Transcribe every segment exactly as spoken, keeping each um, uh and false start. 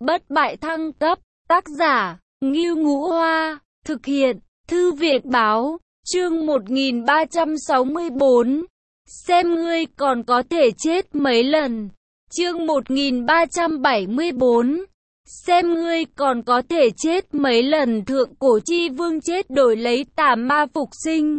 Bất bại thăng cấp, tác giả, Ngưu Ngũ Hoa, thực hiện, Thư viện Báo, chương một nghìn ba trăm sáu mươi bốn. Xem ngươi còn có thể chết mấy lần. Chương một nghìn ba trăm bảy mươi bốn. Xem ngươi còn có thể chết mấy lần. Thượng cổ chi vương chết đổi lấy tà ma phục sinh.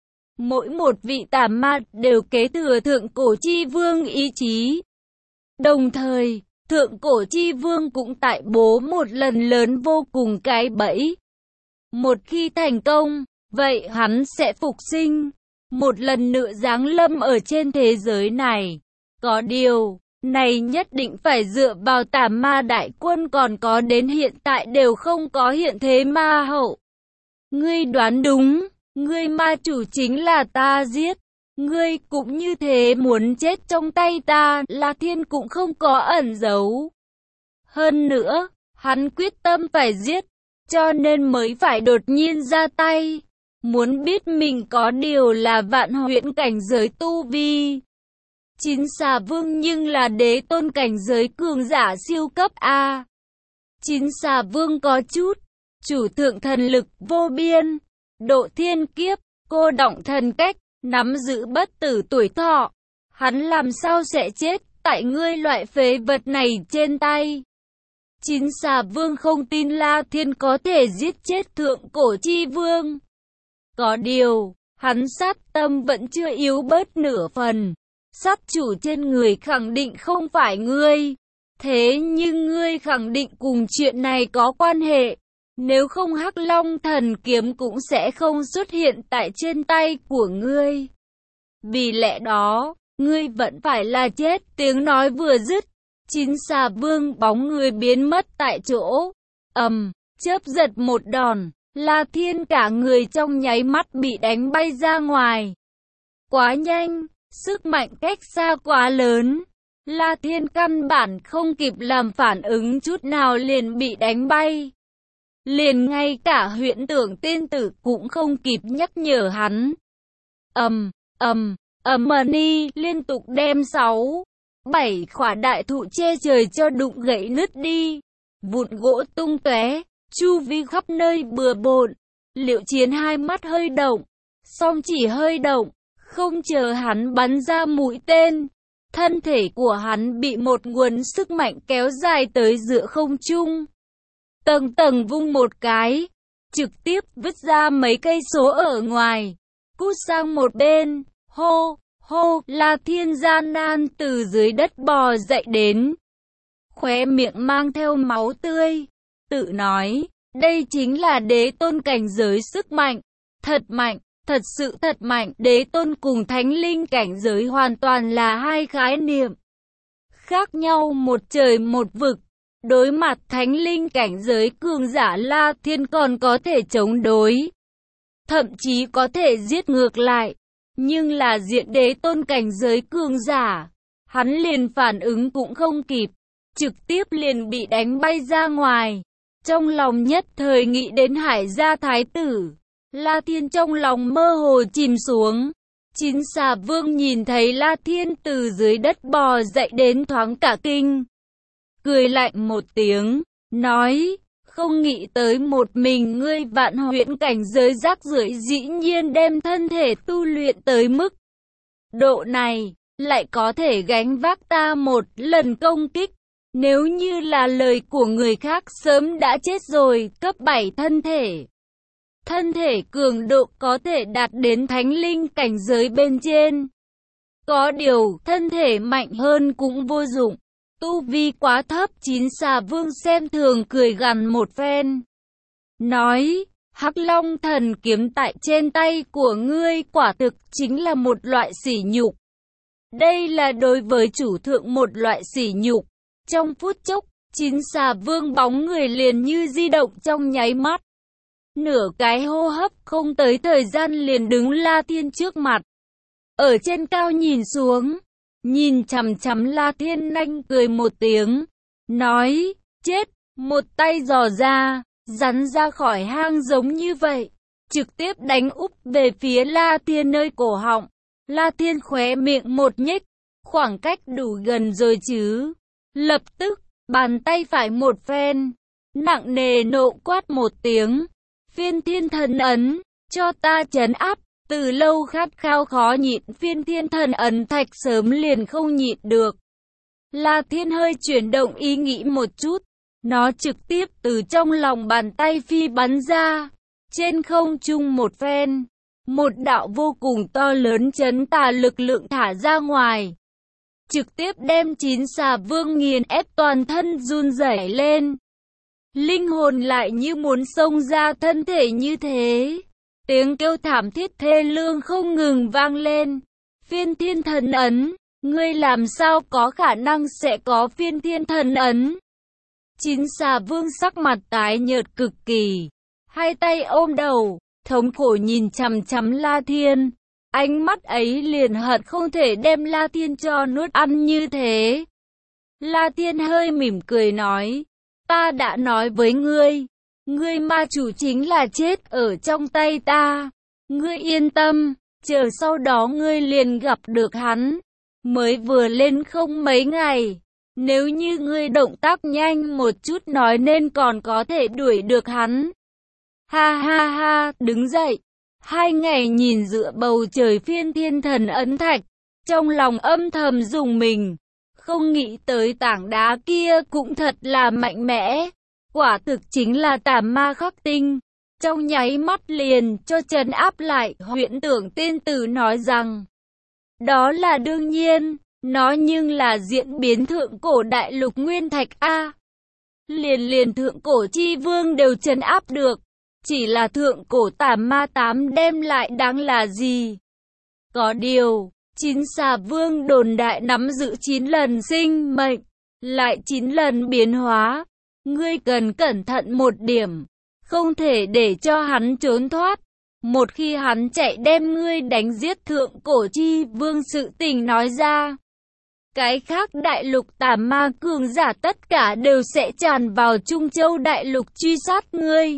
Mỗi một vị tà ma đều kế thừa thượng cổ chi vương ý chí. Đồng thời, thượng cổ chi vương cũng tại bố một lần lớn vô cùng cái bẫy. Một khi thành công, vậy hắn sẽ phục sinh, một lần nữa giáng lâm ở trên thế giới này. Có điều, này nhất định phải dựa vào tà ma đại quân còn có đến hiện tại đều không có hiện thế ma hậu. Ngươi đoán đúng, ngươi ma chủ chính là ta giết. Ngươi cũng như thế muốn chết trong tay ta, La Thiên cũng không có ẩn giấu. Hơn nữa, hắn quyết tâm phải giết, cho nên mới phải đột nhiên ra tay. Muốn biết mình có điều là vạn huyễn cảnh giới tu vi. Chín xà vương nhưng là đế tôn cảnh giới cường giả siêu cấp A. Chín xà vương có chút, chủ thượng thần lực vô biên, độ thiên kiếp, cô động thần cách, nắm giữ bất tử tuổi thọ. Hắn làm sao sẽ chết tại ngươi loại phế vật này trên tay. Chín xà vương không tin La Thiên có thể giết chết thượng cổ chi vương. Có điều, hắn sát tâm vẫn chưa yếu bớt nửa phần. Sát chủ trên người khẳng định không phải ngươi. Thế nhưng ngươi khẳng định cùng chuyện này có quan hệ. Nếu không Hắc Long thần kiếm cũng sẽ không xuất hiện tại trên tay của ngươi. Vì lẽ đó, ngươi vẫn phải là chết. Tiếng nói vừa dứt, chín xà vương bóng người biến mất tại chỗ. Ầm, chớp giật một đòn, La Thiên cả người trong nháy mắt bị đánh bay ra ngoài. Quá nhanh, sức mạnh cách xa quá lớn. La Thiên căn bản không kịp làm phản ứng chút nào liền bị đánh bay. Liền ngay cả huyễn tưởng tiên tử cũng không kịp nhắc nhở hắn. Ầm, ầm, ầm ni liên tục đem sáu, bảy khỏa đại thụ che trời cho đụng gãy nứt đi. Vụn gỗ tung tóe, chu vi khắp nơi bừa bộn. Liệu Chiến hai mắt hơi động, song chỉ hơi động, không chờ hắn bắn ra mũi tên. Thân thể của hắn bị một nguồn sức mạnh kéo dài tới giữa không trung. Tầng tầng vung một cái, trực tiếp vứt ra mấy cây số ở ngoài, cút sang một bên, hô, hô, La Thiên gian nan từ dưới đất bò dậy đến. Khóe miệng mang theo máu tươi, tự nói, đây chính là đế tôn cảnh giới sức mạnh, thật mạnh, thật sự thật mạnh. Đế tôn cùng thánh linh cảnh giới hoàn toàn là hai khái niệm, khác nhau một trời một vực. Đối mặt thánh linh cảnh giới cường giả, La Thiên còn có thể chống đối, thậm chí có thể giết ngược lại. Nhưng là diện đế tôn cảnh giới cường giả, hắn liền phản ứng cũng không kịp, trực tiếp liền bị đánh bay ra ngoài. Trong lòng nhất thời nghĩ đến Hải gia thái tử, La Thiên trong lòng mơ hồ chìm xuống. Chín xà vương nhìn thấy La Thiên từ dưới đất bò dậy đến thoáng cả kinh. Cười lạnh một tiếng, nói, không nghĩ tới một mình ngươi vạn huyễn cảnh giới rác rưởi dĩ nhiên đem thân thể tu luyện tới mức độ này, lại có thể gánh vác ta một lần công kích. Nếu như là lời của người khác sớm đã chết rồi. Cấp bảy thân thể, thân thể cường độ có thể đạt đến thánh linh cảnh giới bên trên. Có điều, thân thể mạnh hơn cũng vô dụng. Tu vi quá thấp. Chín xà vương xem thường cười gằn một phen, nói, Hắc Long thần kiếm tại trên tay của ngươi quả thực chính là một loại sỉ nhục. Đây là đối với chủ thượng một loại sỉ nhục. Trong phút chốc, chín xà vương bóng người liền như di động trong nháy mắt. Nửa cái hô hấp không tới thời gian liền đứng La Thiên trước mặt. Ở trên cao nhìn xuống, nhìn chằm chằm La Thiên nanh cười một tiếng, nói, chết, một tay giò ra, rắn ra khỏi hang giống như vậy, trực tiếp đánh úp về phía La Thiên nơi cổ họng. La Thiên khóe miệng một nhếch, khoảng cách đủ gần rồi chứ. Lập tức, bàn tay phải một phen, nặng nề nộ quát một tiếng, phiên thiên thần ấn, cho ta trấn áp. Từ lâu khát khao khó nhịn phiên thiên thần ấn thạch sớm liền không nhịn được. La Thiên hơi chuyển động ý nghĩ một chút, nó trực tiếp từ trong lòng bàn tay phi bắn ra, trên không trung một phen, một đạo vô cùng to lớn chấn tà lực lượng thả ra ngoài, trực tiếp đem chín xà vương nghiền ép toàn thân run rẩy lên. Linh hồn lại như muốn xông ra thân thể như thế. Tiếng kêu thảm thiết thê lương không ngừng vang lên. Phiên thiên thần ấn, ngươi làm sao có khả năng sẽ có phiên thiên thần ấn? Chín xà vương sắc mặt tái nhợt cực kỳ, hai tay ôm đầu, thống khổ nhìn chằm chằm La Thiên. Ánh mắt ấy liền hận không thể đem La Thiên cho nuốt ăn như thế. La Thiên hơi mỉm cười nói, ta đã nói với ngươi, ngươi ma chủ chính là chết ở trong tay ta. Ngươi yên tâm, chờ sau đó ngươi liền gặp được hắn. Mới vừa lên không mấy ngày, nếu như ngươi động tác nhanh một chút nói nên còn có thể đuổi được hắn. Ha ha ha, đứng dậy. Hai ngày nhìn dựa bầu trời phiên thiên thần ấn thạch, trong lòng âm thầm rùng mình. Không nghĩ tới tảng đá kia cũng thật là mạnh mẽ. Quả thực chính là tà ma khắc tinh. Trong nháy mắt liền cho trấn áp lại. Huyễn Tưởng tiên tử nói rằng, đó là đương nhiên, nó nhưng là diễn biến thượng cổ đại lục nguyên thạch A. Liền liền thượng cổ chi vương đều trấn áp được. Chỉ là thượng cổ tà ma tám đem lại đáng là gì? Có điều, chín xà vương đồn đại nắm giữ chín lần sinh mệnh, lại chín lần biến hóa. Ngươi cần cẩn thận một điểm, không thể để cho hắn trốn thoát. Một khi hắn chạy đem ngươi đánh giết thượng cổ chi vương sự tình nói ra. Cái khác đại lục tà ma cường giả tất cả đều sẽ tràn vào Trung Châu đại lục truy sát ngươi.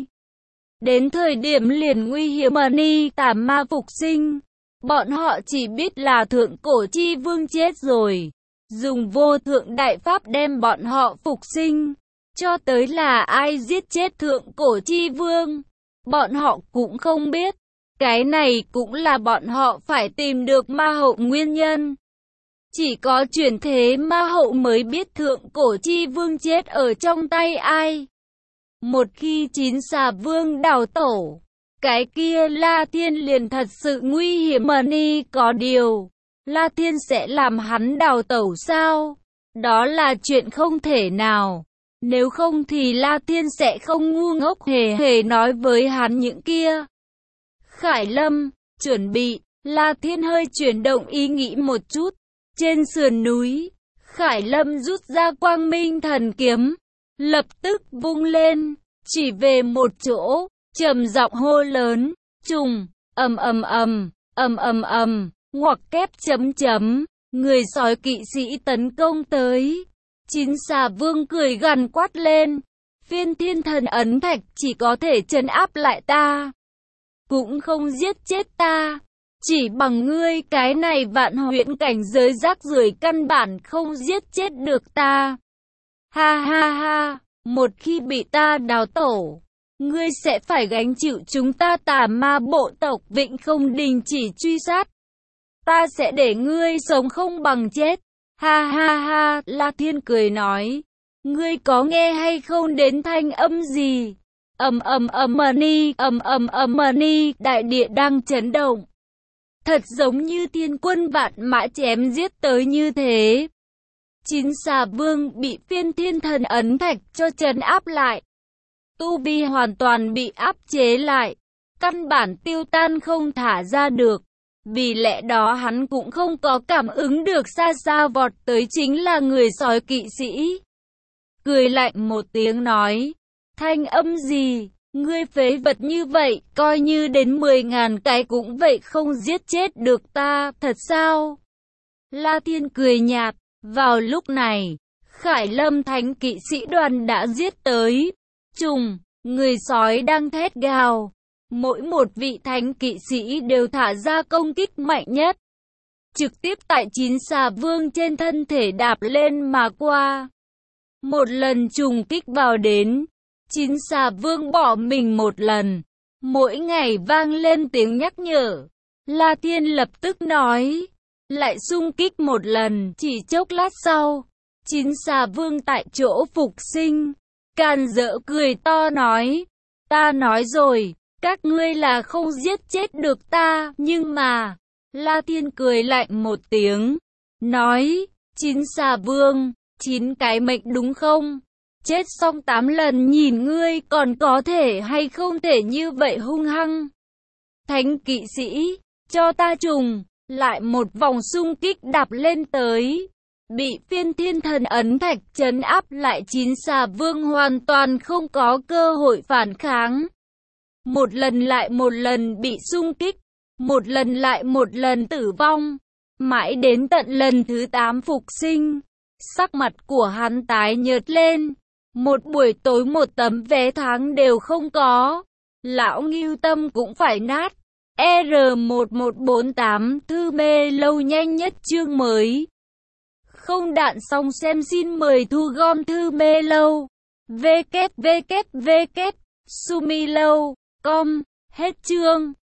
Đến thời điểm liền nguy hiểm ni tà ma phục sinh. Bọn họ chỉ biết là thượng cổ chi vương chết rồi. Dùng vô thượng đại pháp đem bọn họ phục sinh. Cho tới là ai giết chết thượng cổ chi vương, bọn họ cũng không biết. Cái này cũng là bọn họ phải tìm được ma hậu nguyên nhân. Chỉ có chuyển thế ma hậu mới biết thượng cổ chi vương chết ở trong tay ai. Một khi chín xà vương đào tổ, cái kia La Thiên liền thật sự nguy hiểm mà ni. Có điều, La Thiên sẽ làm hắn đào tẩu sao? Đó là chuyện không thể nào. Nếu không thì La Thiên sẽ không ngu ngốc hề hề nói với hắn những kia. Khải Lâm, chuẩn bị. La Thiên hơi chuyển động ý nghĩ một chút. Trên sườn núi, Khải Lâm rút ra Quang Minh Thần Kiếm, lập tức vung lên, chỉ về một chỗ, trầm giọng hô lớn, trùng, ầm ầm ầm, ầm ầm ầm, ngoặc kép chấm chấm, người sói kỵ sĩ tấn công tới. Chín xà vương cười gằn quát lên, phiên thiên thần ấn thạch chỉ có thể trấn áp lại ta, cũng không giết chết ta. Chỉ bằng ngươi cái này vạn huyễn cảnh giới rác rưởi căn bản không giết chết được ta. Ha ha ha, một khi bị ta đào tổ, ngươi sẽ phải gánh chịu chúng ta tà ma bộ tộc vĩnh không đình chỉ truy sát. Ta sẽ để ngươi sống không bằng chết. Ha ha ha, La Thiên cười nói, ngươi có nghe hay không đến thanh âm gì? Ầm ầm ầm ni, ầm ầm ầm ni, đại địa đang chấn động. Thật giống như thiên quân vạn mã chém giết tới như thế. Chín xà vương bị phiên thiên thần ấn thạch cho trấn áp lại. Tu vi hoàn toàn bị áp chế lại. Căn bản tiêu tan không thả ra được. Vì lẽ đó hắn cũng không có cảm ứng được xa xa vọt tới chính là người sói kỵ sĩ. Cười lạnh một tiếng nói. Thanh âm gì? Ngươi phế vật như vậy, coi như đến mười ngàn cái cũng vậy không giết chết được ta, thật sao? La Thiên cười nhạt, vào lúc này, Khải Lâm thánh kỵ sĩ đoàn đã giết tới. Trùng, người sói đang thét gào. Mỗi một vị thánh kỵ sĩ đều thả ra công kích mạnh nhất. Trực tiếp tại chín xà vương trên thân thể đạp lên mà qua. Một lần trùng kích vào đến, chín xà vương bỏ mình một lần. Mỗi ngày vang lên tiếng nhắc nhở. La Thiên lập tức nói, lại xung kích một lần, chỉ chốc lát sau, chín xà vương tại chỗ phục sinh. Càn Dỡ cười to nói, ta nói rồi, các ngươi là không giết chết được ta, nhưng mà, La Thiên cười lạnh một tiếng, nói, chín xà vương, chín cái mệnh đúng không? Chết xong tám lần nhìn ngươi còn có thể hay không thể như vậy hung hăng. Thánh kỵ sĩ, cho ta trùng, lại một vòng xung kích đạp lên tới. Bị phiên thiên thần ấn thạch trấn áp lại chín xà vương hoàn toàn không có cơ hội phản kháng. Một lần lại một lần bị xung kích, một lần lại một lần tử vong. Mãi đến tận lần thứ tám phục sinh, sắc mặt của hắn tái nhợt lên. Một buổi tối một tấm vé tháng đều không có. Lão Ngưu tâm cũng phải nát. R một một bốn tám Thư mê lâu nhanh nhất chương mới. Không đạn xong xem xin mời thu gom Thư mê lâu. W W W Sumilou chấm com. Hết chương.